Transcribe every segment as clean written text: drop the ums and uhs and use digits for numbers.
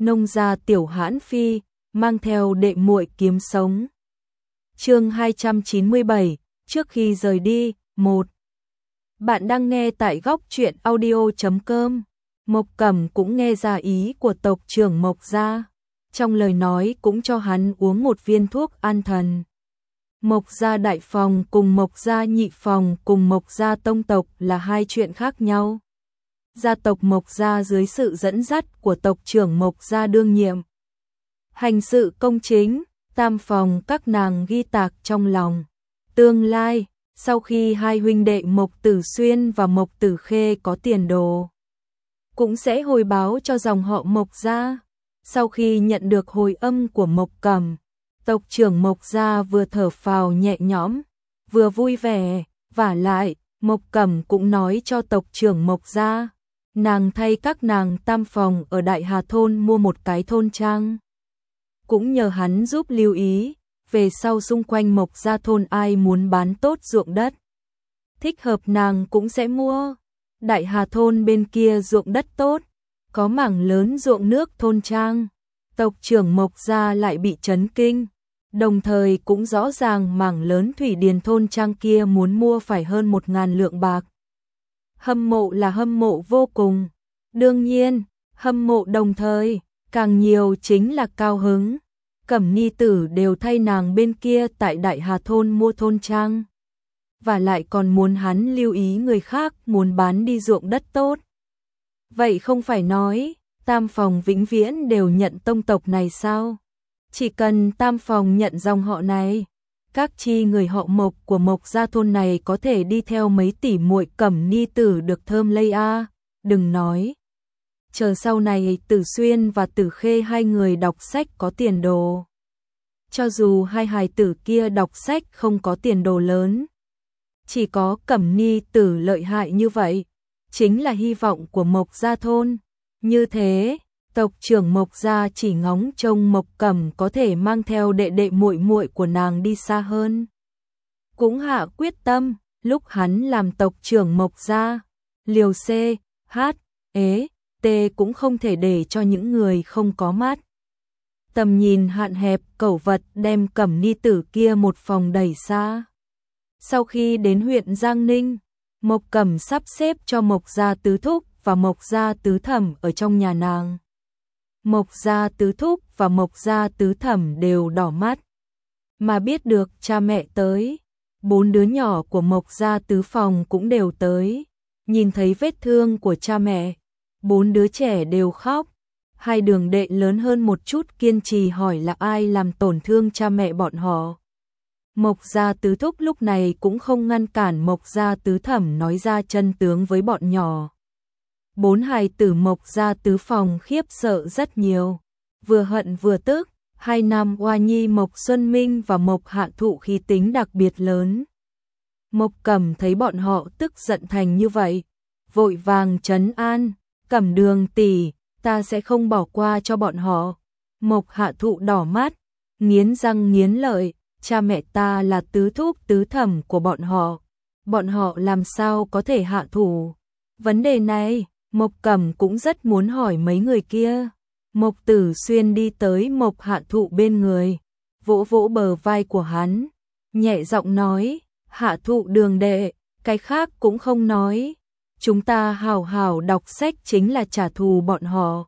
nông gia Tiểu Hãn Phi, mang theo đệ muội kiếm sống. Chương 297, trước khi rời đi, 1. Bạn đang nghe tại góc truyện audio.com. Mộc Cẩm cũng nghe ra ý của tộc trưởng Mộc gia, trong lời nói cũng cho hắn uống một viên thuốc an thần. Mộc gia đại phòng cùng Mộc gia nhị phòng cùng Mộc gia tông tộc là hai chuyện khác nhau. Gia tộc Mộc gia dưới sự dẫn dắt của tộc trưởng Mộc gia đương nhiệm, hành sự công chính, tam phòng các nàng ghi tạc trong lòng. Tương lai, sau khi hai huynh đệ Mộc Tử Xuyên và Mộc Tử Khê có tiền đồ, cũng sẽ hồi báo cho dòng họ Mộc gia. Sau khi nhận được hồi âm của Mộc Cẩm, tộc trưởng Mộc gia vừa thở phào nhẹ nhõm, vừa vui vẻ, vả lại, Mộc Cẩm cũng nói cho tộc trưởng Mộc gia, nàng thay các nàng tam phòng ở Đại Hà thôn mua một cái thôn trang. Cũng nhờ hắn giúp lưu ý, về sau xung quanh Mộc gia thôn ai muốn bán tốt ruộng đất, thích hợp nàng cũng sẽ mua. Đại Hà thôn bên kia ruộng đất tốt, có mảng lớn ruộng nước thôn trang. Tộc trưởng Mộc gia lại bị chấn kinh, đồng thời cũng rõ ràng mảng lớn thủy điền thôn trang kia muốn mua phải hơn 1.000 lượng bạc. Hâm mộ là hâm mộ vô cùng. Đương nhiên, hâm mộ đồng thời, càng nhiều chính là cao hứng. Cẩm ni tử đều thay nàng bên kia tại Đại Hà thôn mua thôn trang, và lại còn muốn hắn lưu ý người khác muốn bán đi ruộng đất tốt. Vậy không phải nói tam phòng vĩnh viễn đều nhận tông tộc này sao? Chỉ cần tam phòng nhận dòng họ này, các chi người họ Mộc của Mộc gia thôn này có thể đi theo mấy tỷ muội Cẩm ni tử được thơm lây a. Đừng nói, chờ sau này Tử Xuyên và Tử Khê hai người đọc sách có tiền đồ. Cho dù hai hài tử kia đọc sách không có tiền đồ lớn, chỉ có Cẩm ni tử lợi hại như vậy, chính là hy vọng của Mộc gia thôn. Như thế, tộc trưởng Mộc gia chỉ ngóng trông Mộc Cẩm có thể mang theo đệ đệ muội muội của nàng đi xa hơn. Cũng hạ quyết tâm, lúc hắn làm tộc trưởng Mộc gia, liều C, H, E, T cũng không thể để cho những người không có mắt. Tầm nhìn hạn hẹp, cẩu vật đem Cẩm ni tử kia một phòng đẩy xa. Sau khi đến huyện Giang Ninh, Mộc Cẩm sắp xếp cho Mộc gia tứ thúc và Mộc gia tứ thẩm ở trong nhà nàng. Mộc gia tứ thúc và Mộc gia tứ thẩm đều đỏ mắt, mà biết được cha mẹ tới, 4 đứa nhỏ của Mộc gia tứ phòng cũng đều tới. Nhìn thấy vết thương của cha mẹ, 4 đứa trẻ đều khóc. Hai đường đệ lớn hơn một chút kiên trì hỏi là ai làm tổn thương cha mẹ bọn họ. Mộc gia tứ thúc lúc này cũng không ngăn cản Mộc gia tứ thẩm nói ra chân tướng với bọn nhỏ. 4 hài tử Mộc gia tứ phòng khiếp sợ rất nhiều, vừa hận vừa tức. 2 năm oa nhi Mộc Xuân Minh và Mộc Hạ Thụ khí tính đặc biệt lớn. Mộc Cẩm thấy bọn họ tức giận thành như vậy, vội vàng trấn an, Cẩm Đường tỷ, ta sẽ không bỏ qua cho bọn họ. Mộc Hạ Thụ đỏ mắt, nghiến răng nghiến lợi, cha mẹ ta là tứ thúc tứ thẩm của bọn họ làm sao có thể hạ thủ. Vấn đề này, Mộc Cẩm cũng rất muốn hỏi mấy người kia. Mộc Tử Xuyên đi tới Mộc Hạ Thụ bên người, vỗ vỗ bờ vai của hắn, nhẹ giọng nói, Hạ Thụ đường đệ, cái khác cũng không nói, chúng ta hào hào đọc sách chính là trả thù bọn họ.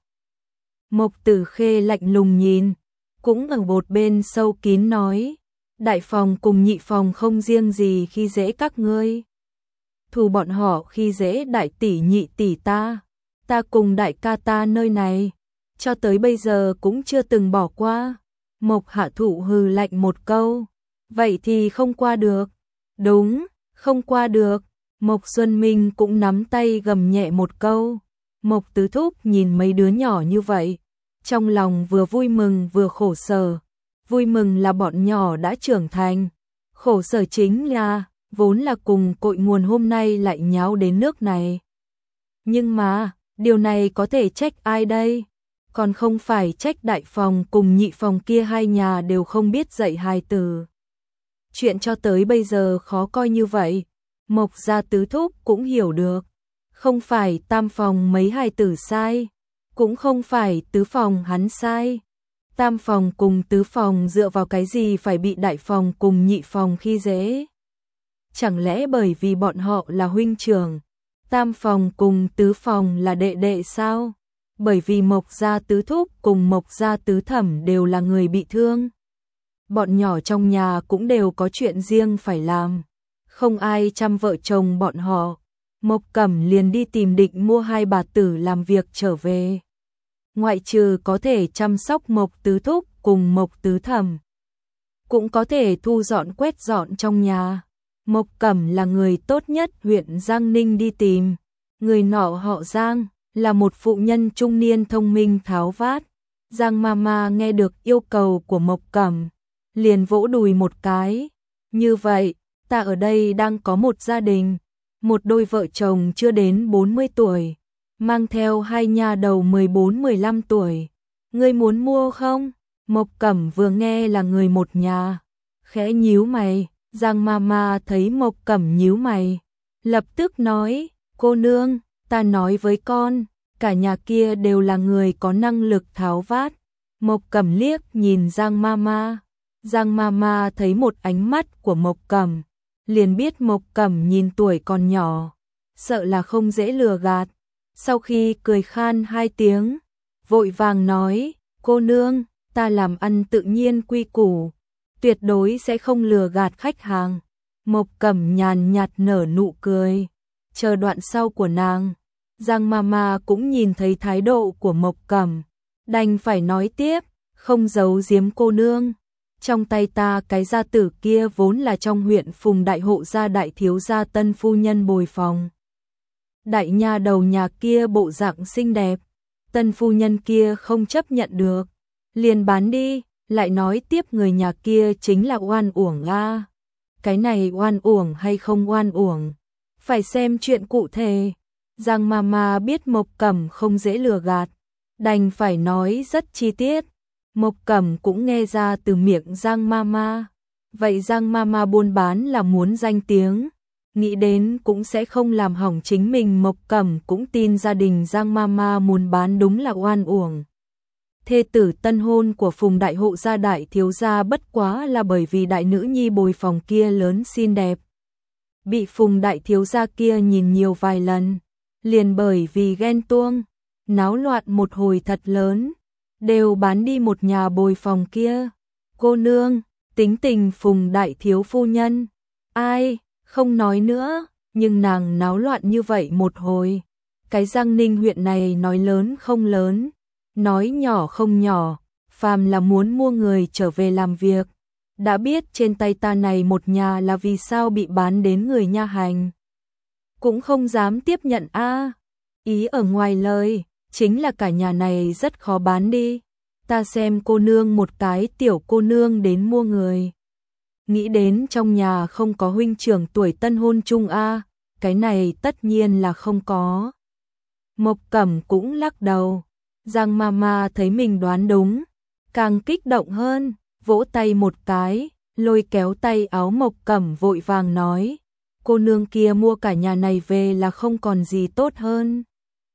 Mộc Tử Khê lạnh lùng nhìn, cũng ở một bên sâu kín nói, đại phòng cùng nhị phòng không riêng gì khi dễ các ngươi. Thù bọn họ khi dễ đại tỷ nhị tỷ ta cùng đại ca ta nơi này, cho tới bây giờ cũng chưa từng bỏ qua. Mộc Hạ Thụ hừ lạnh một câu, vậy thì không qua được. Đúng, không qua được. Mộc Xuân Minh cũng nắm tay gầm nhẹ một câu. Mộc Tứ Thúc nhìn mấy đứa nhỏ như vậy, trong lòng vừa vui mừng vừa khổ sở. Vui mừng là bọn nhỏ đã trưởng thành, khổ sở chính là vốn là cùng cội nguồn hôm nay lại nháo đến nước này. Nhưng mà, điều này có thể trách ai đây? Còn không phải trách đại phòng cùng nhị phòng kia hai nhà đều không biết dạy hài tử. Chuyện cho tới bây giờ khó coi như vậy, Mộc gia tứ thúc cũng hiểu được. Không phải tam phòng mấy hài tử sai, Cũng không phải tứ phòng hắn sai. Tam phòng cùng tứ phòng dựa vào cái gì phải bị đại phòng cùng nhị phòng khi dễ? Chẳng lẽ bởi vì bọn họ là huynh trưởng? Tam phòng cùng tứ phòng là đệ đệ sao? Bởi vì Mộc gia tứ thúc cùng Mộc gia tứ thẩm đều là người bị thương. Bọn nhỏ trong nhà cũng đều có chuyện riêng phải làm. Không ai chăm vợ chồng bọn họ. Mộc Cẩm liền đi tìm Định mua hai bà tử làm việc trở về. Ngoại trừ có thể chăm sóc Mộc tứ thúc cùng Mộc tứ thẩm, cũng có thể thu dọn quét dọn trong nhà. Mộc Cẩm là người tốt nhất huyện Giang Ninh đi tìm. Người nọ họ Giang, là một phụ nhân trung niên thông minh tháo vát. Giang Mama nghe được yêu cầu của Mộc Cẩm, liền vỗ đùi một cái. Như vậy, ta ở đây đang có một gia đình, một đôi vợ chồng chưa đến 40 tuổi, mang theo hai nha đầu 14-15 tuổi. Ngươi muốn mua không? Mộc Cẩm vừa nghe là người một nhà, khẽ nhíu mày. Giang Mama thấy Mộc Cẩm nhíu mày, lập tức nói, cô nương, ta nói với con, cả nhà kia đều là người có năng lực tháo vát. Mộc Cẩm liếc nhìn Giang Mama. Giang Mama thấy một ánh mắt của Mộc Cẩm, liền biết Mộc Cẩm nhìn tuổi còn nhỏ, sợ là không dễ lừa gạt. Sau khi cười khan hai tiếng, vội vàng nói, cô nương, ta làm ăn tự nhiên quy củ, tuyệt đối sẽ không lừa gạt khách hàng. Mộc Cẩm nhàn nhạt nở nụ cười, chờ đoạn sau của nàng. Giang Mama cũng nhìn thấy thái độ của Mộc Cẩm, đành phải nói tiếp, không giấu giếm cô nương. Trong tay ta cái gia tử kia vốn là trong huyện Phùng đại hộ gia đại thiếu gia tân phu nhân bồi phòng. Đại nha đầu nhà kia bộ dạng xinh đẹp, tân phu nhân kia không chấp nhận được, liền bán đi. Lại nói tiếp người nhà kia chính là oan uổng a. Cái này oan uổng hay không oan uổng, phải xem chuyện cụ thể. Giang Mama biết Mộc Cẩm không dễ lừa gạt, đành phải nói rất chi tiết. Mộc Cẩm cũng nghe ra từ miệng Giang Mama. Vậy Giang Mama buôn bán là muốn danh tiếng, nghĩ đến cũng sẽ không làm hỏng chính mình. Mộc Cẩm cũng tin gia đình Giang Mama muốn bán đúng là oan uổng. Thê tử tân hôn của Phùng đại hộ gia đại thiếu gia bất quá là bởi vì đại nữ nhi bồi phòng kia lớn xinh đẹp, bị Phùng đại thiếu gia kia nhìn nhiều vài lần, liền bởi vì ghen tuông, náo loạn một hồi thật lớn, đều bán đi một nhà bồi phòng kia. Cô nương, tính tình Phùng đại thiếu phu nhân, ai, không nói nữa, nhưng nàng náo loạn như vậy một hồi, cái Giang Ninh huyện này nói lớn không lớn, nói nhỏ không nhỏ, phàm là muốn mua người trở về làm việc, đã biết trên tay ta này một nhà là vì sao bị bán đến người nha hành, cũng không dám tiếp nhận a. Ý ở ngoài lời, chính là cả nhà này rất khó bán đi. Ta xem cô nương một cái tiểu cô nương đến mua người, nghĩ đến trong nhà không có huynh trưởng tuổi tân hôn chung a, cái này tất nhiên là không có. Mộc Cẩm cũng lắc đầu. Giang Mama thấy mình đoán đúng, càng kích động hơn, vỗ tay một cái, lôi kéo tay áo Mộc Cẩm vội vàng nói, cô nương kia mua cả nhà này về là không còn gì tốt hơn.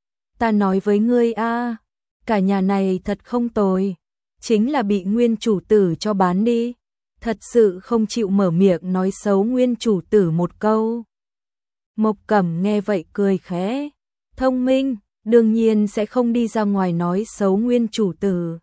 Ta nói với ngươi a, cả nhà này thật không tồi, chính là bị nguyên chủ tử cho bán đi, thật sự không chịu mở miệng nói xấu nguyên chủ tử một câu. Mộc Cẩm nghe vậy cười khẽ, thông minh, đương nhiên sẽ không đi ra ngoài nói xấu nguyên chủ tử.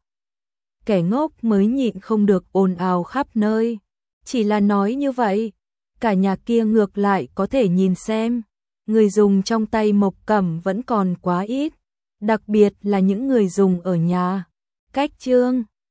Kẻ ngốc mới nhịn không được ồn ào khắp nơi, chỉ là nói như vậy, cả nhà kia ngược lại có thể nhìn xem, người dùng trong tay Mộc Cẩm vẫn còn quá ít, đặc biệt là những người dùng ở nhà. Cách chương